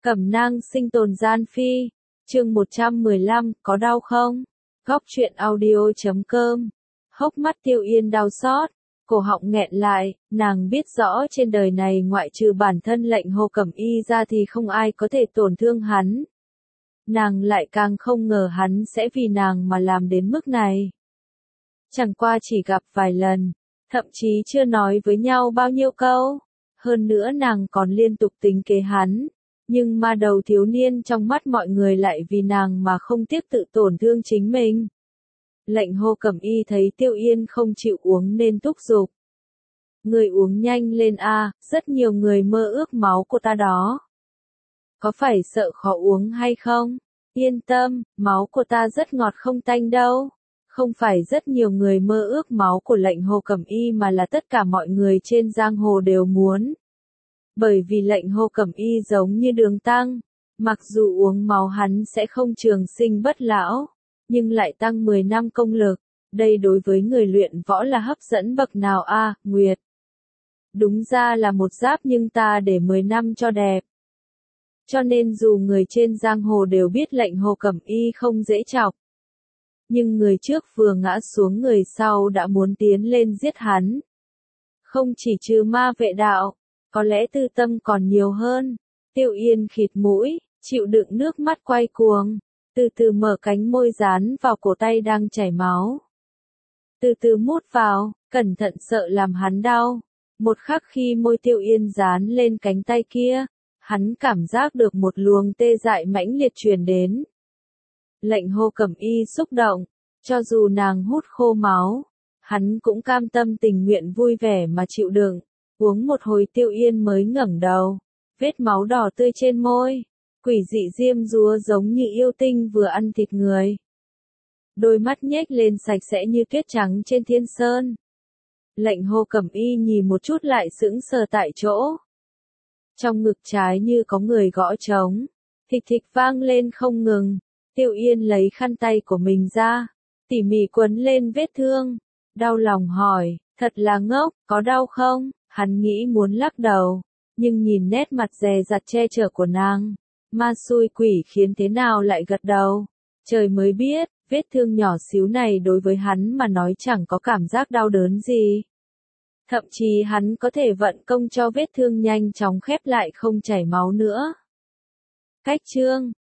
Cẩm nang sinh tồn gian phi. Chương 115, có đau không? Góc truyện audio.com. Hốc mắt Tiêu Yên đau xót, cổ họng nghẹn lại, nàng biết rõ trên đời này ngoại trừ bản thân Lệnh Hồ Cẩm Y ra thì không ai có thể tổn thương hắn. Nàng lại càng không ngờ hắn sẽ vì nàng mà làm đến mức này. Chẳng qua chỉ gặp vài lần, thậm chí chưa nói với nhau bao nhiêu câu. Hơn nữa nàng còn liên tục tính kế hắn. Nhưng ma đầu thiếu niên trong mắt mọi người lại vì nàng mà không tiếc tự tổn thương chính mình. Lệnh Hồ Cẩm Y thấy Tiêu Yên không chịu uống nên thúc giục. Người uống nhanh lên a, rất nhiều người mơ ước máu của ta đó. Có phải sợ khó uống hay không? Yên tâm, máu của ta rất ngọt không tanh đâu. Không phải rất nhiều người mơ ước máu của Lệnh Hồ Cẩm Y mà là tất cả mọi người trên giang hồ đều muốn. Bởi vì Lệnh Hồ Cẩm Y giống như Đường Tăng, mặc dù uống máu hắn sẽ không trường sinh bất lão, nhưng lại tăng 10 năm công lực, đây đối với người luyện võ là hấp dẫn bậc nào a, Nguyệt? Đúng ra là một giáp nhưng ta để 10 năm cho đẹp. Cho nên dù người trên giang hồ đều biết Lệnh Hồ Cẩm Y không dễ chọc, nhưng người trước vừa ngã xuống người sau đã muốn tiến lên giết hắn. Không chỉ trừ ma vệ đạo, có lẽ tư tâm còn nhiều hơn. Tiêu Yên khịt mũi, chịu đựng nước mắt quay cuồng, từ từ mở cánh môi dán vào cổ tay đang chảy máu. Từ từ mút vào, cẩn thận sợ làm hắn đau. Một khắc khi môi Tiêu Yên dán lên cánh tay kia, hắn cảm giác được một luồng tê dại mãnh liệt truyền đến. Lệnh Hồ Cẩm Y xúc động, cho dù nàng hút khô máu, hắn cũng cam tâm tình nguyện vui vẻ mà chịu đựng. Uống một hồi Tiêu Yên mới ngẩng đầu, vết máu đỏ tươi trên môi, quỷ dị diêm dúa giống như yêu tinh vừa ăn thịt người. Đôi mắt nhếch lên sạch sẽ như tuyết trắng trên thiên sơn. Lệnh Hồ Cẩm Y nhìn một chút lại sững sờ tại chỗ. Trong ngực trái như có người gõ trống, thịch thịch vang lên không ngừng. Tiêu Yên lấy khăn tay của mình ra, tỉ mỉ quấn lên vết thương, đau lòng hỏi, thật là ngốc, có đau không? Hắn nghĩ muốn lắc đầu, nhưng nhìn nét mặt dè dặt che chở của nàng, ma xui quỷ khiến thế nào lại gật đầu. Trời mới biết, vết thương nhỏ xíu này đối với hắn mà nói chẳng có cảm giác đau đớn gì. Thậm chí hắn có thể vận công cho vết thương nhanh chóng khép lại không chảy máu nữa. Cách chương